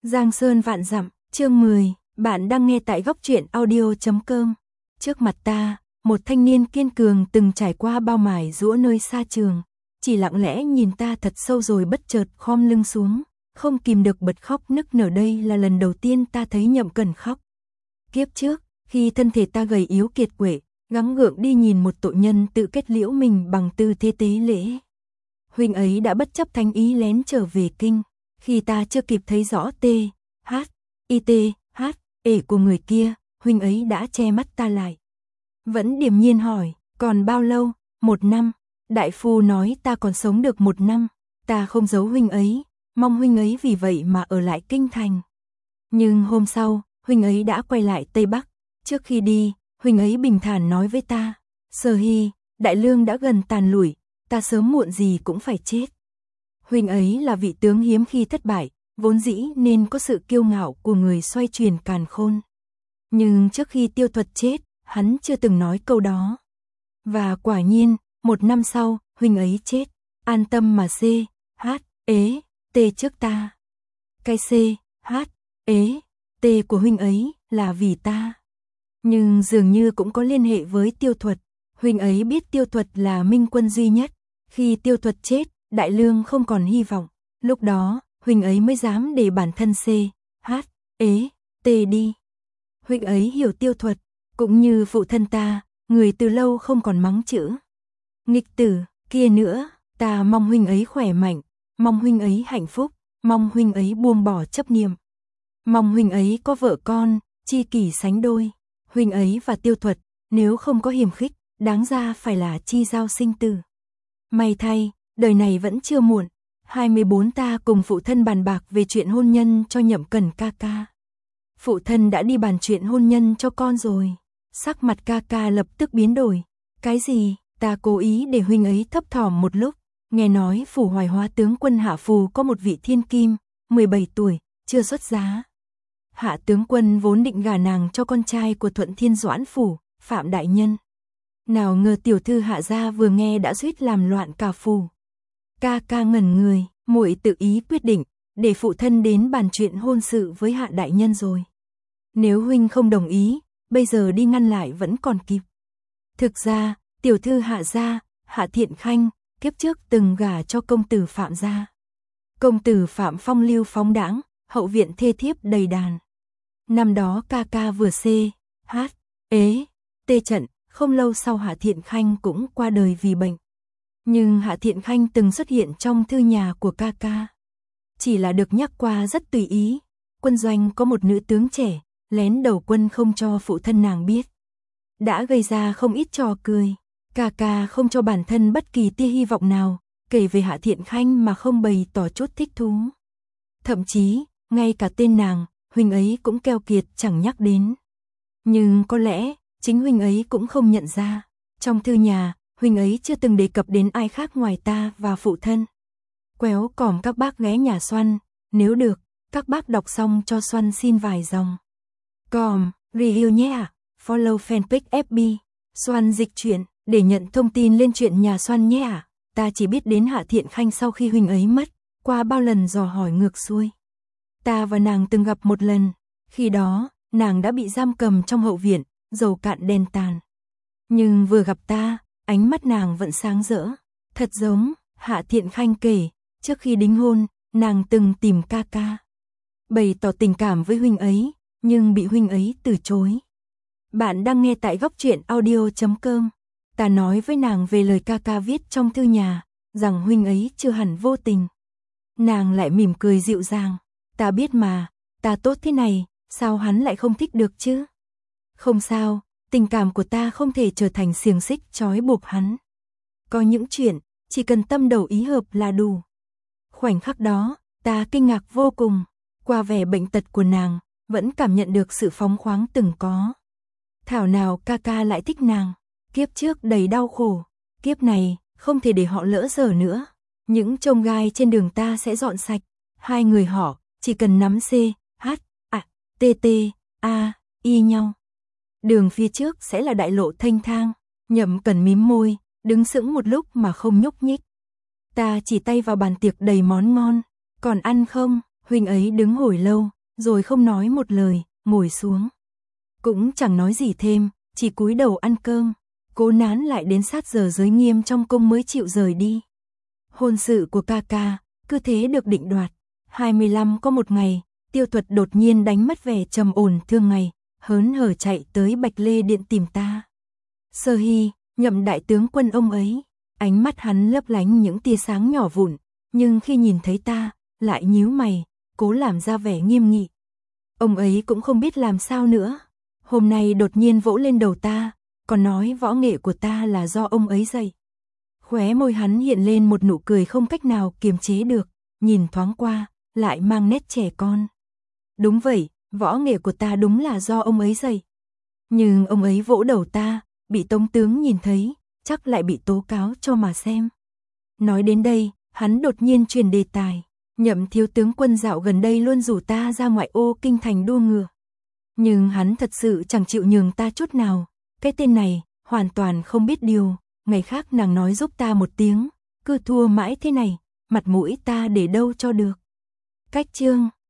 Giang Sơn vạn dặm, chương 10, bạn đang nghe tại góc truyện audio.com. Trước mặt ta, một thanh niên kiên cường từng trải qua bao mải giũa nơi xa trường, chỉ lặng lẽ nhìn ta thật sâu rồi bất chợt khom lưng xuống, không kìm được bật khóc nức nở. Đây là lần đầu tiên ta thấy Nhậm Cẩn khóc. Kiếp trước, khi thân thể ta gầy yếu kiệt quệ, gắng gượng đi nhìn một tội nhân tự kết liễu mình bằng tư thế tế lễ, huynh ấy đã bất chấp thánh ý lén trở về kinh. Khi ta chưa kịp thấy rõ ê của người kia, huynh ấy đã che mắt ta lại. Vẫn điềm nhiên hỏi, còn bao lâu? 1 năm. Đại phu nói ta còn sống được 1 năm. Ta không giấu huynh ấy, mong huynh ấy vì vậy mà ở lại kinh thành. Nhưng hôm sau, huynh ấy đã quay lại Tây Bắc. Trước khi đi, huynh ấy bình thản nói với ta, Sở Hy, đại lương đã gần tàn lụi, ta sớm muộn gì cũng phải chết. Huynh ấy là vị tướng hiếm khi thất bại, vốn dĩ nên có sự kiêu ngạo của người xoay chuyển càn khôn. Nhưng trước khi Tiêu Thuật chết, hắn chưa từng nói câu đó. Và quả nhiên, 1 năm sau, huynh ấy chết. An tâm mà trước ta. Cái của huynh ấy là vì ta. Nhưng dường như cũng có liên hệ với Tiêu Thuật. Huynh ấy biết Tiêu Thuật là minh quân duy nhất. Khi Tiêu Thuật chết, đại lương không còn hy vọng. Lúc đó, huynh ấy mới dám để bản thân đi. Huynh ấy hiểu Tiêu Thuật, cũng như phụ thân ta, người từ lâu không còn mắng chữ nghịch tử kia nữa. Ta mong huynh ấy khỏe mạnh, mong huynh ấy hạnh phúc, mong huynh ấy buông bỏ chấp niệm, mong huynh ấy có vợ con, tri kỷ sánh đôi. Huynh ấy và Tiêu Thuật, nếu không có hiềm khích, đáng ra phải là chi giao sinh tử. May thay, đời này vẫn chưa muộn. 24 ta cùng phụ thân bàn bạc về chuyện hôn nhân cho Nhậm Cẩn ca ca. Phụ thân đã đi bàn chuyện hôn nhân cho con rồi. Sắc mặt ca ca lập tức biến đổi. Cái gì? Ta cố ý để huynh ấy thấp thỏm một lúc. Nghe nói phủ Hoài Hóa tướng quân Hạ Phù có một vị thiên kim, 17 tuổi, chưa xuất giá. Hạ tướng quân vốn định gả nàng cho con trai của Thuận Thiên Doãn phủ, Phạm đại nhân. Nào ngờ tiểu thư Hạ gia vừa nghe đã suýt làm loạn cả phủ. Ca ca ngẩn người, muội tự ý quyết định để phụ thân đến bàn chuyện hôn sự với Hạ đại nhân rồi. Nếu huynh không đồng ý, bây giờ đi ngăn lại vẫn còn kịp. Thực ra, tiểu thư Hạ gia, Hạ Thiện Khanh, kiếp trước từng gả cho công tử Phạm gia. Công tử Phạm phong lưu phóng đãng, hậu viện thê thiếp đầy đàn. Năm đó ca ca vừa trận, không lâu sau Hạ Thiện Khanh cũng qua đời vì bệnh. Nhưng Hạ Thiện Khanh từng xuất hiện trong thư nhà của ca ca. Chỉ là được nhắc qua rất tùy ý. Quân doanh có một nữ tướng trẻ, lén đầu quân không cho phụ thân nàng biết. Đã gây ra không ít trò cười. Ca ca không cho bản thân bất kỳ tia hy vọng nào, kể về Hạ Thiện Khanh mà không bày tỏ chút thích thú. Thậm chí, ngay cả tên nàng, huynh ấy cũng keo kiệt chẳng nhắc đến. Nhưng có lẽ, chính huynh ấy cũng không nhận ra. Trong thư nhà, huynh ấy chưa từng đề cập đến ai khác ngoài ta và phụ thân. Quéo còm các bác ghé nhà Xoăn, nếu được, các bác đọc xong cho Xoăn xin vài dòng. Còm, review nhé ạ. Follow fanpage FB, Xoăn dịch truyện, để nhận thông tin lên chuyện nhà Xoăn nhé ạ. Ta chỉ biết đến Hạ Thiện Khanh sau khi huynh ấy mất, qua bao lần dò hỏi ngược xuôi. Ta và nàng từng gặp một lần, khi đó, nàng đã bị giam cầm trong hậu viện, dầu cạn đèn tàn. Nhưng vừa gặp ta, ánh mắt nàng vẫn sáng rỡ, thật giống. Hạ Thiện Khanh kể, trước khi đính hôn, nàng từng tìm ca ca, bày tỏ tình cảm với huynh ấy, nhưng bị huynh ấy từ chối. Bạn đang nghe tại góc truyện audio.com. Ta nói với nàng về lời ca ca viết trong thư nhà, rằng huynh ấy chưa hẳn vô tình. Nàng lại mỉm cười dịu dàng, ta biết mà, ta tốt thế này, sao hắn lại không thích được chứ? Không sao, tình cảm của ta không thể trở thành xiềng xích trói buộc hắn. Có những chuyện, chỉ cần tâm đầu ý hợp là đủ. Khoảnh khắc đó, ta kinh ngạc vô cùng, qua vẻ bệnh tật của nàng, vẫn cảm nhận được sự phóng khoáng từng có. Thảo nào ca ca lại thích nàng, kiếp trước đầy đau khổ, kiếp này, không thể để họ lỡ dở nữa. Những chông gai trên đường ta sẽ dọn sạch, hai người họ, chỉ cần nắm y nhau. Đường phía trước sẽ là đại lộ thênh thang. Nhậm Cẩn mím môi, đứng sững một lúc mà không nhúc nhích. Ta chỉ tay vào bàn tiệc đầy món ngon. Còn ăn không? Huynh ấy đứng hồi lâu, rồi không nói một lời, ngồi xuống. Cũng chẳng nói gì thêm, chỉ cúi đầu ăn cơm. Cố nán lại đến sát giờ giới nghiêm trong cung mới chịu rời đi. Hôn sự của ca ca, cứ thế được định đoạt. 25 có một ngày, Tiêu Thuật đột nhiên đánh mất vẻ trầm ổn thường ngày, hớn hở chạy tới Bạch Lê Điện tìm ta. Sơ Hy, Nhậm đại tướng quân ông ấy, ánh mắt hắn lấp lánh những tia sáng nhỏ vụn, nhưng khi nhìn thấy ta, lại nhíu mày, cố làm ra vẻ nghiêm nghị. Ông ấy cũng không biết làm sao nữa. Hôm nay đột nhiên vỗ lên đầu ta, còn nói võ nghệ của ta là do ông ấy dạy. Khóe môi hắn hiện lên một nụ cười không cách nào kiềm chế được, nhìn thoáng qua, lại mang nét trẻ con. Đúng vậy, võ nghệ của ta đúng là do ông ấy dạy. Nhưng ông ấy vỗ đầu ta, bị Tống tướng nhìn thấy, chắc lại bị tố cáo cho mà xem. Nói đến đây, hắn đột nhiên chuyển đề tài. Nhậm thiếu tướng quân dạo gần đây luôn rủ ta ra ngoại ô kinh thành đua ngựa. Nhưng hắn thật sự chẳng chịu nhường ta chút nào. Cái tên này, hoàn toàn không biết điều. Ngày khác nàng nói giúp ta một tiếng, cứ thua mãi thế này, mặt mũi ta để đâu cho được. Cách chương